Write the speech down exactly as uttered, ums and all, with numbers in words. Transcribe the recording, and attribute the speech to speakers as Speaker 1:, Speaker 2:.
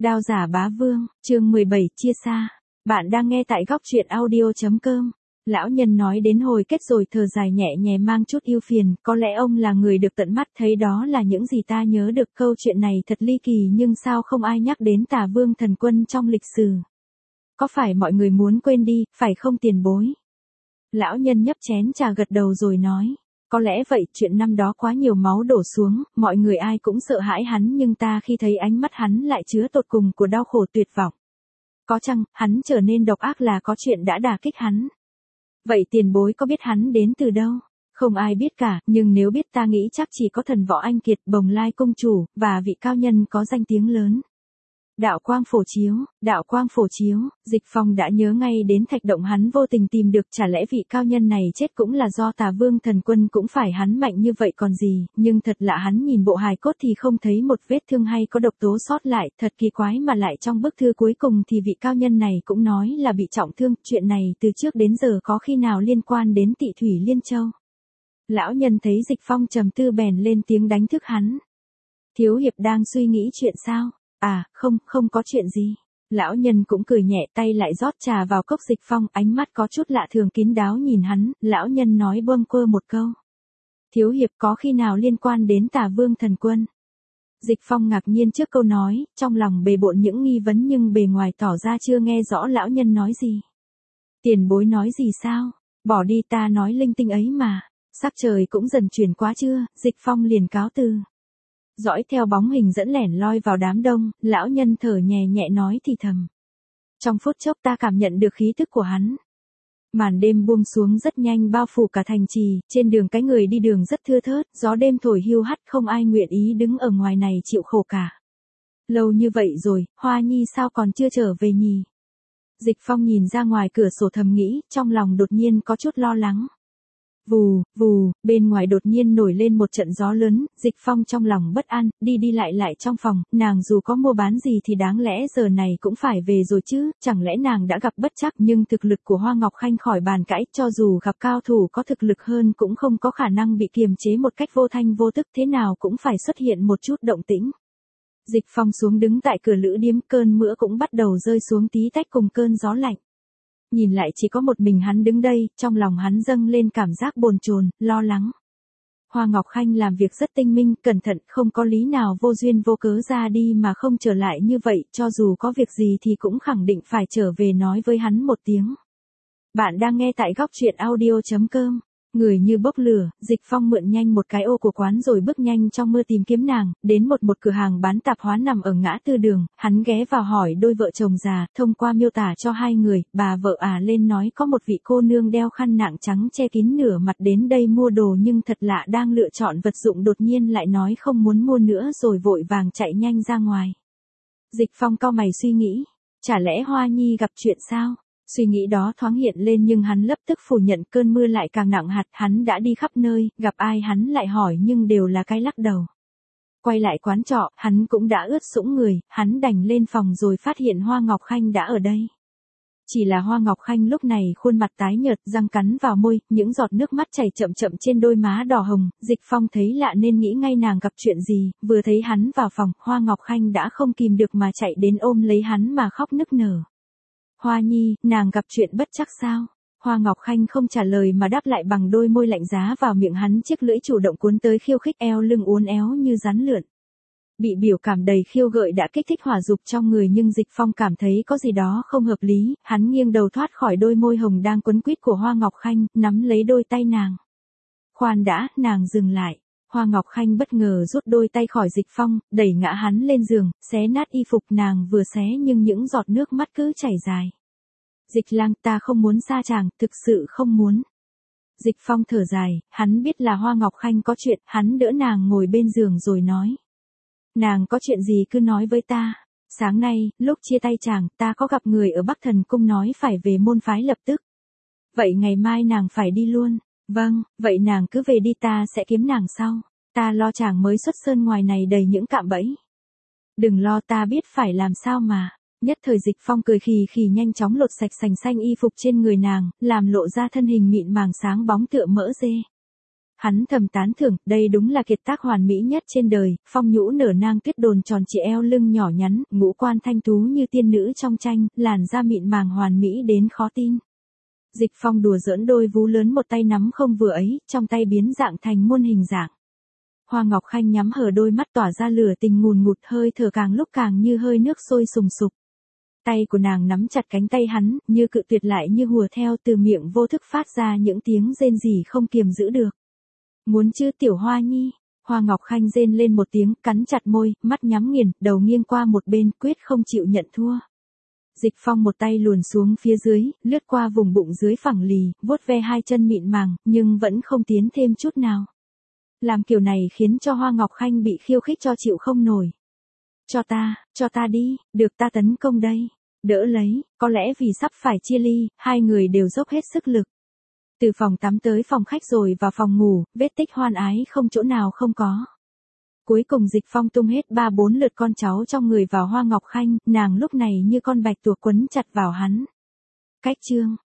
Speaker 1: Đao giả bá vương, chương mười bảy chia xa. Bạn đang nghe tại góc truyện audio.com. Lão nhân nói đến hồi kết rồi thở dài nhẹ nhẹ mang chút ưu phiền, có lẽ ông là người được tận mắt thấy đó là những gì ta nhớ được. Câu chuyện này thật ly kỳ nhưng sao không ai nhắc đến Tả Vương Thần Quân trong lịch sử. Có phải mọi người muốn quên đi, phải không tiền bối? Lão nhân nhấp chén trà gật đầu rồi nói. Có lẽ vậy, chuyện năm đó quá nhiều máu đổ xuống, mọi người ai cũng sợ hãi hắn nhưng ta khi thấy ánh mắt hắn lại chứa tột cùng của đau khổ tuyệt vọng. Có chăng, hắn trở nên độc ác là có chuyện đã đả kích hắn. Vậy tiền bối có biết hắn đến từ đâu? Không ai biết cả, nhưng nếu biết ta nghĩ chắc chỉ có thần Võ Anh Kiệt, Bồng Lai Cung Chủ, và vị cao nhân có danh tiếng lớn. Đạo quang phổ chiếu, đạo quang phổ chiếu, Dịch Phong đã nhớ ngay đến thạch động hắn vô tình tìm được, chả lẽ vị cao nhân này chết cũng là do Tả Vương Thần Quân, cũng phải hắn mạnh như vậy còn gì, nhưng thật lạ hắn nhìn bộ hài cốt thì không thấy một vết thương hay có độc tố sót lại, thật kỳ quái mà lại trong bức thư cuối cùng thì vị cao nhân này cũng nói là bị trọng thương, chuyện này từ trước đến giờ có khi nào liên quan đến Tị Thủy Liên Châu. Lão nhân thấy Dịch Phong trầm tư bèn lên tiếng đánh thức hắn. Thiếu hiệp đang suy nghĩ chuyện sao? À, không, không có chuyện gì. Lão nhân cũng cười nhẹ, tay lại rót trà vào cốc. Dịch Phong ánh mắt có chút lạ thường kín đáo nhìn hắn, lão nhân nói bâng quơ một câu. Thiếu hiệp có khi nào liên quan đến Tả Vương Thần Quân? Dịch Phong ngạc nhiên trước câu nói, trong lòng bề bộn những nghi vấn nhưng bề ngoài tỏ ra chưa nghe rõ lão nhân nói gì. Tiền bối nói gì sao? Bỏ đi, ta nói linh tinh ấy mà. Sắc trời cũng dần chuyển quá trưa, Dịch Phong liền cáo từ. Dõi theo bóng hình dẫn lẻn loi vào đám đông, lão nhân thở nhẹ nhẹ nói thì thầm. Trong phút chốc ta cảm nhận được khí tức của hắn. Màn đêm buông xuống rất nhanh bao phủ cả thành trì, trên đường cái người đi đường rất thưa thớt, gió đêm thổi hiu hắt không ai nguyện ý đứng ở ngoài này chịu khổ cả. Lâu như vậy rồi, Hoa Nhi sao còn chưa trở về nhỉ? Dịch Phong nhìn ra ngoài cửa sổ thầm nghĩ, trong lòng đột nhiên có chút lo lắng. Vù, vù, bên ngoài đột nhiên nổi lên một trận gió lớn, Dịch Phong trong lòng bất an, đi đi lại lại trong phòng, nàng dù có mua bán gì thì đáng lẽ giờ này cũng phải về rồi chứ, chẳng lẽ nàng đã gặp bất trắc, nhưng thực lực của Hoa Ngọc Khanh khỏi bàn cãi, cho dù gặp cao thủ có thực lực hơn cũng không có khả năng bị kiềm chế một cách vô thanh vô tức, thế nào cũng phải xuất hiện một chút động tĩnh. Dịch Phong xuống đứng tại cửa lữ điếm, cơn mưa cũng bắt đầu rơi xuống tí tách cùng cơn gió lạnh. Nhìn lại chỉ có một mình hắn đứng đây, trong lòng hắn dâng lên cảm giác bồn chồn, lo lắng. Hoa Ngọc Khanh làm việc rất tinh minh, cẩn thận, không có lý nào vô duyên vô cớ ra đi mà không trở lại như vậy, cho dù có việc gì thì cũng khẳng định phải trở về nói với hắn một tiếng. Bạn đang nghe tại góc truyện audio.com. Người như bốc lửa, Dịch Phong mượn nhanh một cái ô của quán rồi bước nhanh trong mưa tìm kiếm nàng, đến một một cửa hàng bán tạp hóa nằm ở ngã tư đường, hắn ghé vào hỏi đôi vợ chồng già, thông qua miêu tả cho hai người, bà vợ à lên nói có một vị cô nương đeo khăn nạng trắng che kín nửa mặt đến đây mua đồ nhưng thật lạ đang lựa chọn vật dụng đột nhiên lại nói không muốn mua nữa rồi vội vàng chạy nhanh ra ngoài. Dịch Phong cau mày suy nghĩ, chả lẽ Hoa Nhi gặp chuyện sao? Suy nghĩ đó thoáng hiện lên nhưng hắn lập tức phủ nhận, cơn mưa lại càng nặng hạt, hắn đã đi khắp nơi, gặp ai hắn lại hỏi nhưng đều là cái lắc đầu. Quay lại quán trọ, hắn cũng đã ướt sũng người, hắn đành lên phòng rồi phát hiện Hoa Ngọc Khanh đã ở đây. Chỉ là Hoa Ngọc Khanh lúc này khuôn mặt tái nhợt, răng cắn vào môi, những giọt nước mắt chảy chậm chậm trên đôi má đỏ hồng, Dịch Phong thấy lạ nên nghĩ ngay nàng gặp chuyện gì, vừa thấy hắn vào phòng, Hoa Ngọc Khanh đã không kìm được mà chạy đến ôm lấy hắn mà khóc nức nở. Hoa Nhi, nàng gặp chuyện bất trắc sao? Hoa Ngọc Khanh không trả lời mà đáp lại bằng đôi môi lạnh giá vào miệng hắn, chiếc lưỡi chủ động cuốn tới khiêu khích, eo lưng uốn éo như rắn lượn. Bị biểu cảm đầy khiêu gợi đã kích thích hỏa dục trong người nhưng Dịch Phong cảm thấy có gì đó không hợp lý, hắn nghiêng đầu thoát khỏi đôi môi hồng đang quấn quýt của Hoa Ngọc Khanh, nắm lấy đôi tay nàng. Khoan đã, nàng dừng lại. Hoa Ngọc Khanh bất ngờ rút đôi tay khỏi Dịch Phong, đẩy ngã hắn lên giường, xé nát y phục, nàng vừa xé nhưng những giọt nước mắt cứ chảy dài. Dịch lang, ta không muốn xa chàng, thực sự không muốn. Dịch Phong thở dài, hắn biết là Hoa Ngọc Khanh có chuyện, hắn đỡ nàng ngồi bên giường rồi nói. Nàng có chuyện gì cứ nói với ta. Sáng nay, lúc chia tay chàng, ta có gặp người ở Bắc Thần Cung nói phải về môn phái lập tức. Vậy ngày mai nàng phải đi luôn. Vâng, vậy nàng cứ về đi, ta sẽ kiếm nàng sau. Ta lo chàng mới xuất sơn ngoài này đầy những cạm bẫy. Đừng lo, ta biết phải làm sao mà. Nhất thời Dịch Phong cười khì khì nhanh chóng lột sạch sành xanh y phục trên người nàng, làm lộ ra thân hình mịn màng sáng bóng tựa mỡ dê. Hắn thầm tán thưởng, đây đúng là kiệt tác hoàn mỹ nhất trên đời, phong nhũ nở nang tuyết đồn tròn trịa eo lưng nhỏ nhắn, ngũ quan thanh tú như tiên nữ trong tranh, làn da mịn màng hoàn mỹ đến khó tin. Dịch Phong đùa giỡn đôi vú lớn một tay nắm không vừa ấy, trong tay biến dạng thành muôn hình dạng. Hoa Ngọc Khanh nhắm hờ đôi mắt tỏa ra lửa tình ngùn ngụt, hơi thở càng lúc càng như hơi nước sôi sùng sục. Tay của nàng nắm chặt cánh tay hắn, như cự tuyệt lại như hùa theo, từ miệng vô thức phát ra những tiếng rên rỉ không kiềm giữ được. Muốn chứ tiểu Hoa Nhi? Hoa Ngọc Khanh rên lên một tiếng, cắn chặt môi, mắt nhắm nghiền, đầu nghiêng qua một bên, quyết không chịu nhận thua. Dịch Phong một tay luồn xuống phía dưới, lướt qua vùng bụng dưới phẳng lì, vuốt ve hai chân mịn màng, nhưng vẫn không tiến thêm chút nào. Làm kiểu này khiến cho Hoa Ngọc Khanh bị khiêu khích cho chịu không nổi. Cho ta, cho ta đi, được ta tấn công đây. Đỡ lấy, có lẽ vì sắp phải chia ly, hai người đều dốc hết sức lực. Từ phòng tắm tới phòng khách rồi vào phòng ngủ, vết tích hoan ái không chỗ nào không có. Cuối cùng Dịch Phong tung hết ba bốn lượt con cháu trong người vào Hoa Ngọc Khanh, nàng lúc này như con bạch tuộc quấn chặt vào hắn. Cách chương